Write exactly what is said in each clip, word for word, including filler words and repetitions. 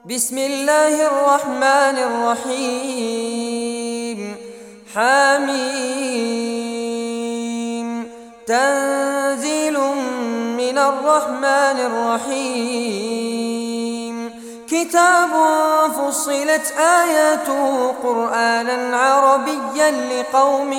بسم الله الرحمن الرحيم. حميم. تنزيل من الرحمن الرحيم. كتاب فصلت آياته قرآنا عربيا لقوم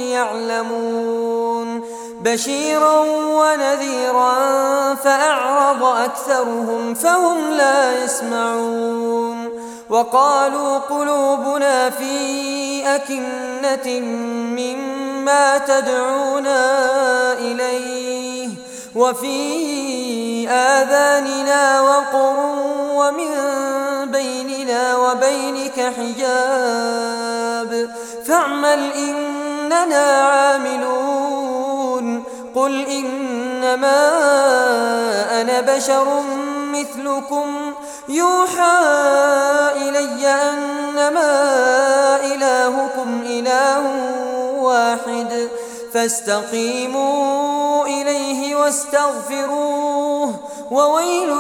يعلمون بشيرا ونذيرا فأعرض أكثرهم فهم لا يسمعون. وقالوا قلوبنا في أكنة مما تدعونا إليه وفي آذاننا وقر ومن بيننا وبينك حجاب فاعمل إننا عاملون. قل إنما أنا بشر مثلكم يوحى إلي أنما إلهكم إله واحد فاستقيموا إليه واستغفروه وويل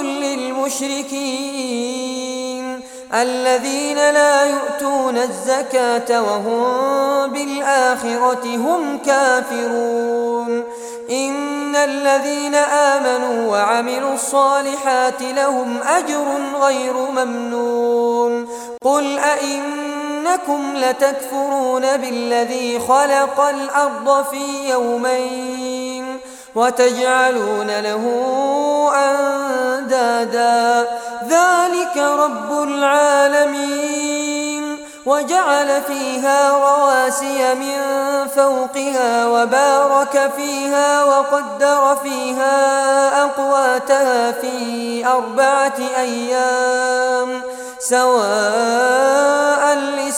للمشركين الذين لا يؤتون الزكاة وهم بالآخرة هم كافرون. إن الذين آمنوا وعملوا الصالحات لهم أجر غير ممنون. قل أئنكم لتكفرون بالذي خلق الأرض في يومين وتجعلون له أندادا ذلك رب العالمين. وجعل فيها رواسي من فوقها وبارك فيها وقدر فيها أقواتها في أربعة أيام سواء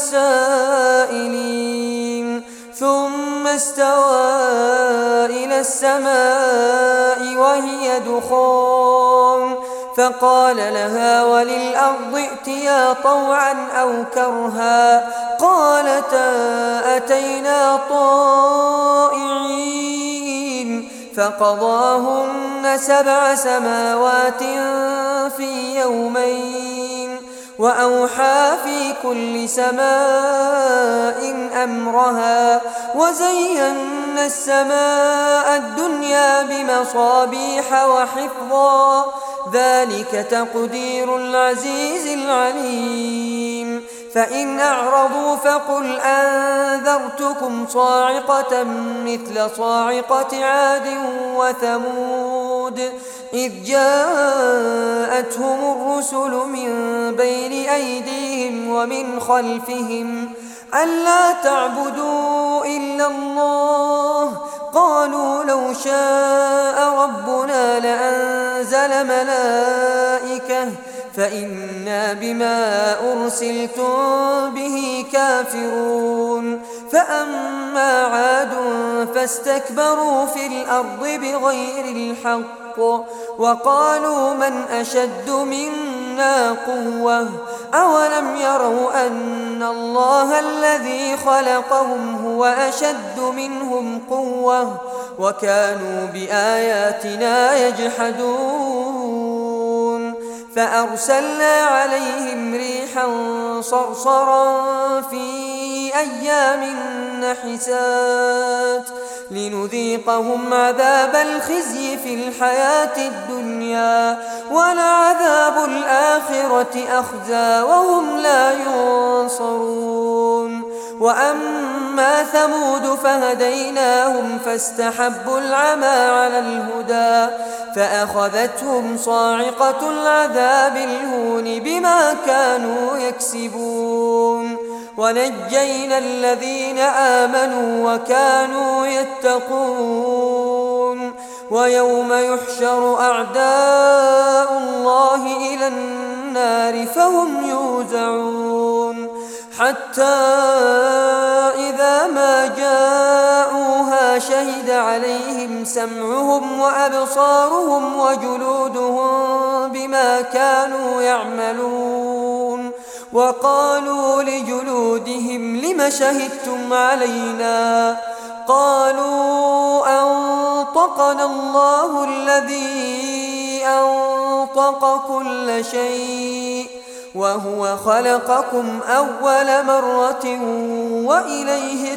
للسائلين. ثم استوى إلى السماء وهي دخان فقال لها وللأرض ائتيا طوعا أو كرها قالتا أتينا طائعين. فقضاهن سبع سماوات في يومين وأوحى في كل سماء أمرها وزينا السماء الدنيا بمصابيح وحفظا ذلك تقدير العزيز العليم. فإن أعرضوا فقل أنذرتكم صاعقة مثل صاعقة عاد وثمود إذ جاءتهم الرسل من بين أيديهم ومن خلفهم ألا تعبدوا إلا الله قالوا لو شاء ربنا لأنزل ملائكة فإنا بما أرسلتم به كافرون. فأما عاد فاستكبروا في الأرض بغير الحق وقالوا من أشد منا قوة أولم يروا أن الله الذي خلقهم هو أشد منهم قوة وكانوا بآياتنا يجحدون. فأرسلنا عليهم ريحا صرصرا في أيام نحسات لنذيقهم عذاب الخزي في الحياة الدنيا ولعذاب الآخرة أخزى وهم لا ينصرون. وأما ثمود فهديناهم فاستحبوا العمى على الهدى فأخذتهم صاعقة العذاب الهون بما كانوا يكسبون. ونجينا الذين آمنوا وكانوا يتقون. ويوم يحشر أعداء الله إلى النار فهم يوزعون حتى إذا ما جاءوها شهد عليهم سمعهم وأبصارهم وجلودهم بما كانوا يعملون. وقالوا لجلودهم لم شهدتم علينا قالوا أنطقنا الله الذي أنطق كل شيء وهو خلقكم أول مرة وإليه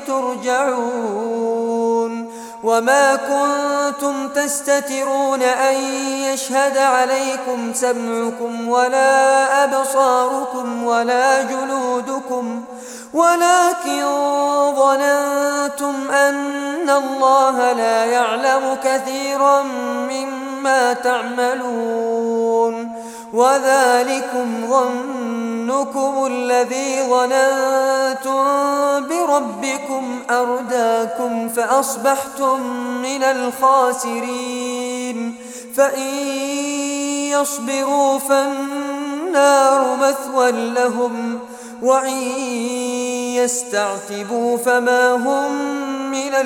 ترجعون وما كنتم تستترون أن يشهد عليكم سمعكم ولا أبصاركم ولا جلودكم ولكن ظننتم أن الله لا يعلم كثيرا مما تعملون وذلكم ظنكم الذي ظننتم بربكم أرداكم فأصبحتم من الخاسرين فإن يصبروا فالنار مثوى لهم وإن يستعتبوا فما هم من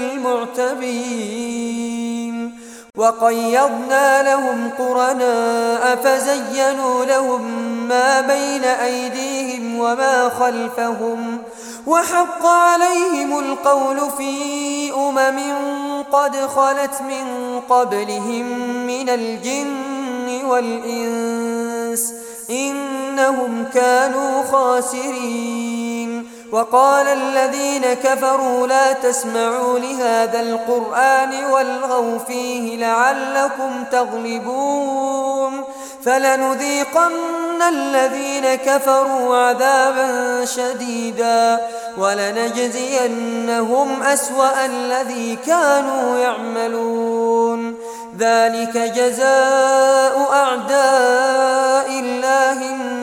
المعتبين وقيضنا لهم قرناء فزينوا لهم ما بين أيديهم وما خلفهم وحق عليهم القول في أمم قد خلت من قبلهم من الجن والإنس إنهم كانوا خاسرين وقال الذين كفروا لا تسمعوا لهذا القرآن والغوا فيه لعلكم تغلبون فلنذيقن الذين كفروا عذابا شديدا ولنجزينهم أسوأ الذي كانوا يعملون ذلك جزاء أعداء الله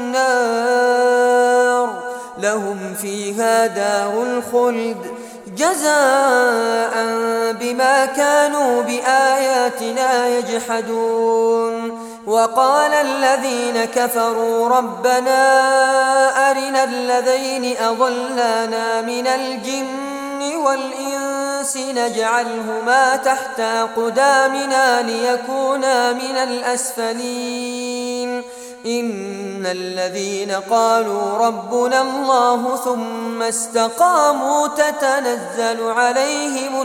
النار لهم فيها دار الخلد جزاء بما كانوا بآياتنا يجحدون وقال الذين كفروا ربنا أرنا الذين أضلانا من الجن والإنس نجعلهما تحت أقدامنا ليكونا من الأسفلين إن الذين قالوا ربنا الله ثم استقاموا تتنزل عليهم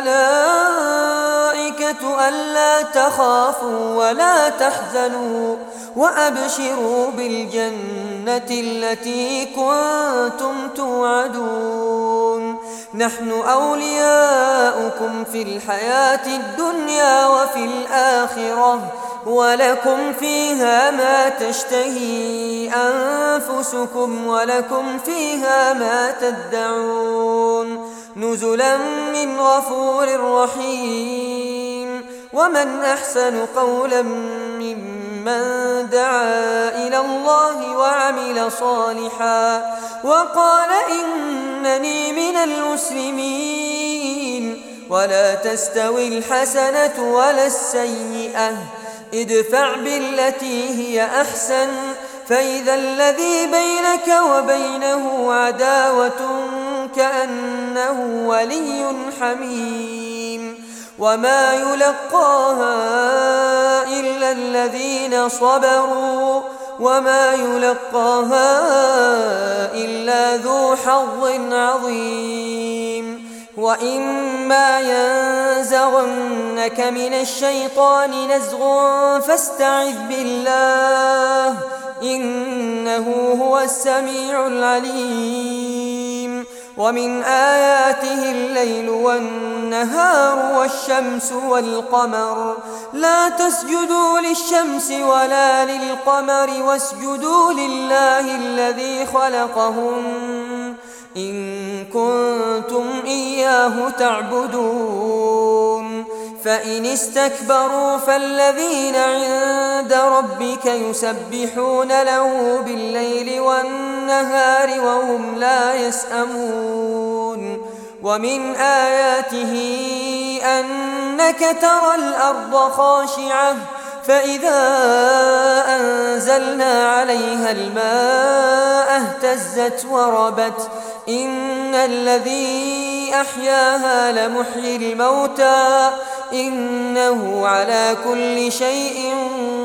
الملائكة ألا تخافوا ولا تحزنوا وأبشروا بالجنة التي كنتم توعدون نحن أولياؤكم في الحياة الدنيا وفي الآخرة ولكم فيها ما تشتهي أنفسكم ولكم فيها ما تدعون نزلا من غفور رحيم ومن أحسن قولا ممن دعا إلى الله وعمل صالحا وقال إنني من المسلمين ولا تستوي الحسنة ولا السيئة ادفع بالتي هي أحسن فإذا الذي بينك وبينه عداوة كأنه ولي حميم وما يلقاها إلا الذين صبروا وما يلقاها إلا ذو حظ عظيم وإما ينزغنك من الشيطان نزغ فاستعذ بالله إنه هو السميع العليم ومن آياته الليل والنهار والشمس والقمر لا تسجدوا للشمس ولا للقمر واسجدوا لله الذي خلقهم إن كنتم إياه تعبدون فإن استكبروا فالذين عند ربك يسبحون له بالليل والنهار وهم لا يسأمون ومن آياته أنك ترى الأرض خاشعة فإذا أنزلنا عليها الماء اهتزت وربت إن الذي أحياها لمحيي الموتى إنه على كل شيء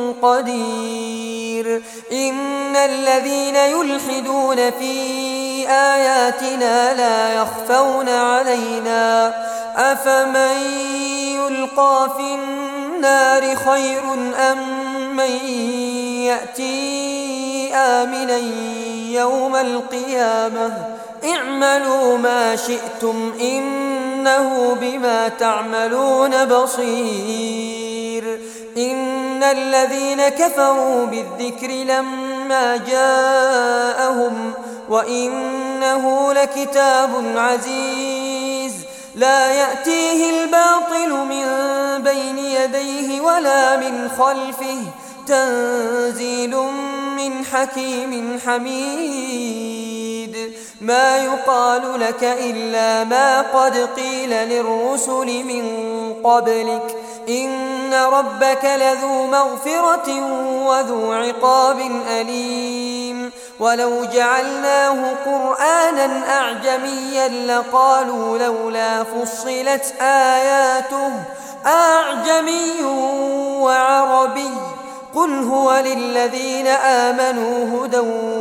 قدير إن الذين يلحدون في آياتنا لا يخفون علينا أفمن يلقى في النار خير أم من يأتي آمنا يوم القيامة اعملوا ما شئتم إنه بما تعملون بصير. إن الذين كفروا بالذكر لما جاءهم وإنه لكتاب عزيز لا يأتيه الباطل من بين يديه ولا من خلفه تنزيل من حكيم حميد. ما يقال لك إلا ما قد قيل للرسل من قبلك إن ربك لذو مغفرة وذو عقاب أليم. ولو جعلناه قرآنا أعجميا لقالوا لولا فصلت آياته أعجمي وعربي قل هو للذين آمنوا هدى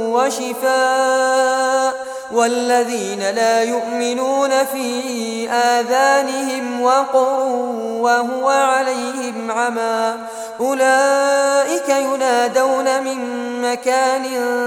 وشفاء والذين لا يؤمنون في آذانهم وقر وهو عليهم عمى أولئك ينادون من مكان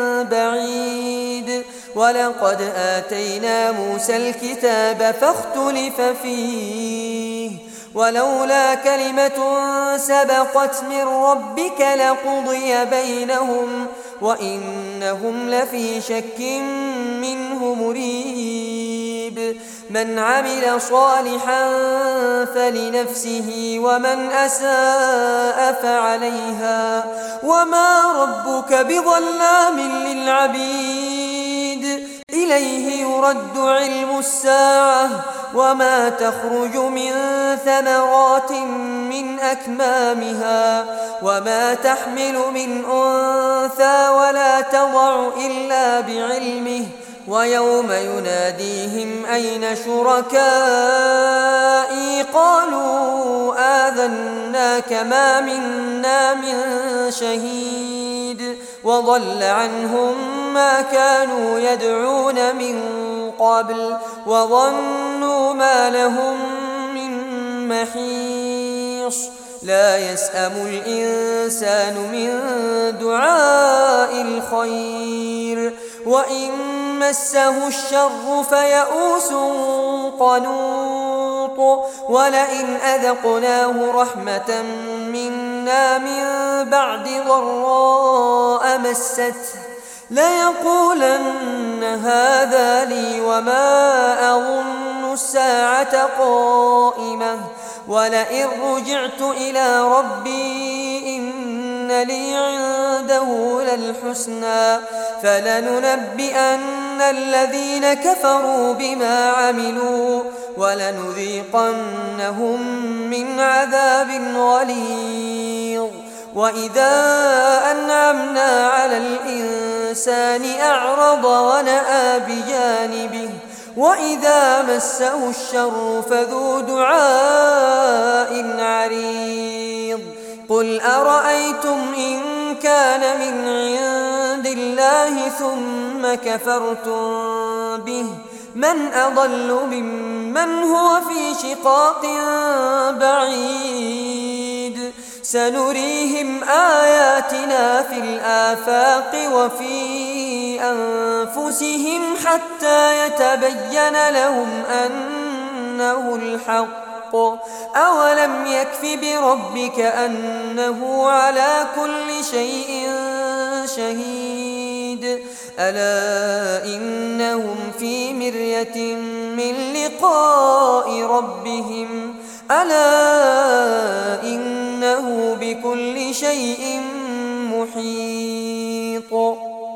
بعيد. ولقد آتينا موسى الكتاب فاختلف فيه ولولا كلمة سبقت من ربك لقضي بينهم وإنهم لفي شك منه مريب. من عمل صالحا فلنفسه ومن أساء فعليها وما ربك بظلام للعبيد. إليه يرد علم الساعة وما تخرج من ثمرات من أكمامها وما تحمل من أنثى ولا تضع إلا بعلمه ويوم يناديهم أين شركائي قالوا آذناك ما منا من شهيد وضل عنهم ما كانوا يدعون من قبل وظنوا ما لهم من محيص. لا يسأم الإنسان من دعاء الخير وإن مسه الشر فيئوس قنوط. ولئن أذقناه رحمة منا من بعد ضراء مسته ليقولن هذا لي وما أظن الساعة قائمة ولئن رجعت إلى ربي إن لي عنده للحسنى فلننبئن الذين كفروا بما عملوا ولنذيقنهم من عذاب غليظ. وإذا أنعمنا على الإنسان أعرض ونأى بجانبه وإذا مسه الشر فذو دعاء عريض. قل أرأيتم إن كان من عند الله ثم كفرتم به من أضل ممن هو في شقاق بعيد. سنريهم آياتنا في الآفاق وفي أنفسهم حتى يتبين لهم أنه الحق. أولم يكف بربك أنه على كل شيء شهيد. ألا إنهم في مرية من لقاء ربهم ألا إنه بكل شيء محيط.